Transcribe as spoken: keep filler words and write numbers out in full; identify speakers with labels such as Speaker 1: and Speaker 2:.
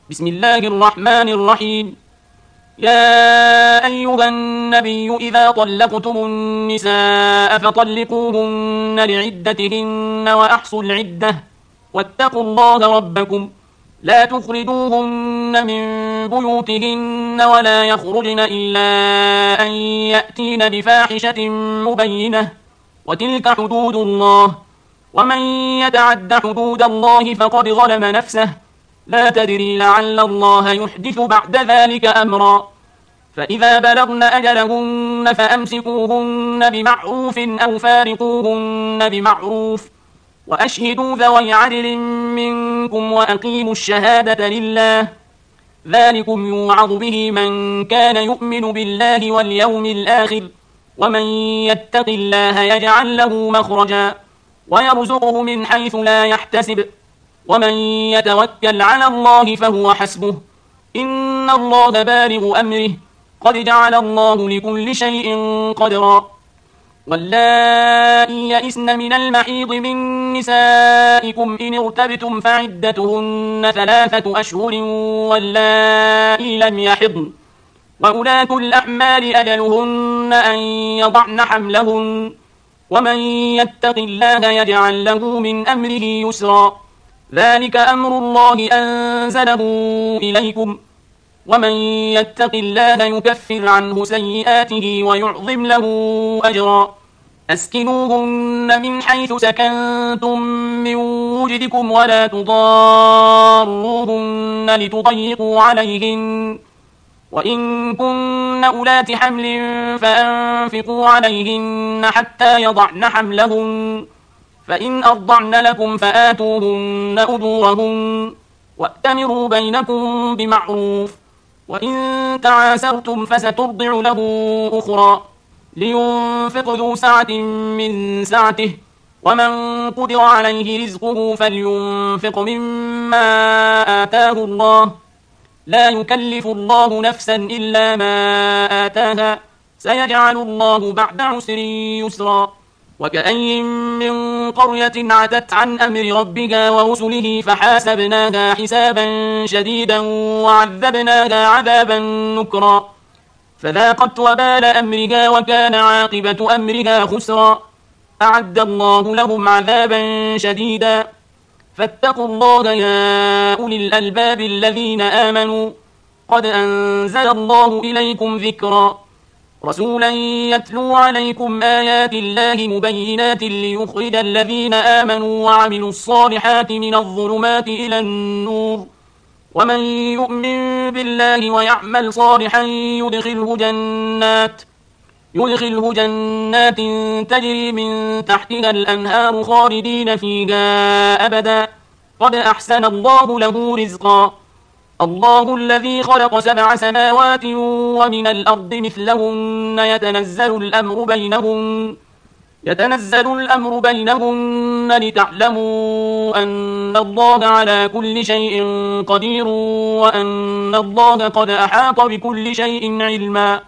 Speaker 1: بسم الله الرحمن الرحيم. يا أيها النبي إذا طلقتم النساء فطلقوهن لعدتهن وأحصوا العدة واتقوا الله ربكم لا تخرجوهن من بيوتهن ولا يخرجن إلا أن يأتين بفاحشة مبينة وتلك حدود الله ومن يتعد حدود الله فقد ظلم نفسه لا تدري لعل الله يحدث بعد ذلك أمرا فإذا بلغن أجلهن فأمسكوهن بمعروف أو فارقوهن بمعروف وأشهدوا ذوي عدل منكم وأقيموا الشهادة لله ذلكم يوعظ به من كان يؤمن بالله واليوم الآخر ومن يتق الله يجعل له مخرجا ويرزقه من حيث لا يحتسب ومن يتوكل على الله فهو حسبه إن الله بالغ أمره قد جعل الله لكل شيء قدرا واللائي يئسن من المحيض من نسائكم إن ارتبتم فعدتهن ثلاثة أشهر واللائي لم يحضن وأولاة الأحمال أجلهن أن يضعن حملهن ومن يتق الله يجعل له من أمره يسرا ذلك أمر الله أنزله إليكم ومن يتق الله يكفر عنه سيئاته ويعظم له أجرا أسكنوهن من حيث سكنتم من وجدكم ولا تضاروهن لتضيقوا عليهن وإن كن أولات حمل فأنفقوا عليهن حتى يضعن حملهن فإن أرضعن لكم فآتوهن أجورهن وأتمروا بينكم بمعروف وإن تعاسرتم فسترضع له أخرى لينفق ذو سعة من سعته ومن قدر عليه رزقه فلينفق مما آتاه الله لا يكلف الله نفسا إلا ما آتاها سيجعل الله بعد عسر يسرا وكأين من قرية عتت عن أمر ربها ورسله فحاسبناها حسابا شديدا وعذبناها عذابا نكرا فذاقت وبال أمرها وكان عاقبة أمرها خسرا أعد الله لهم عذابا شديدا فاتقوا الله يا أولي الألباب الذين آمنوا قد أنزل الله إليكم ذكرا رسولا يتلو عليكم آيات الله مبينات ليخرج الذين آمنوا وعملوا الصالحات من الظلمات إلى النور ومن يؤمن بالله ويعمل صالحا يدخله جنات يدخله جنات تجري من تحتها الأنهار خالدين فيها أبدا قد أحسن الله له رزقا الله الذي خلق سبع سماوات ومن الأرض مثلهن يتنزل الأمر بينهن يتنزل الأمر بينهن لتعلموا أن الله على كل شيء قدير وأن الله قد أحاط بكل شيء علما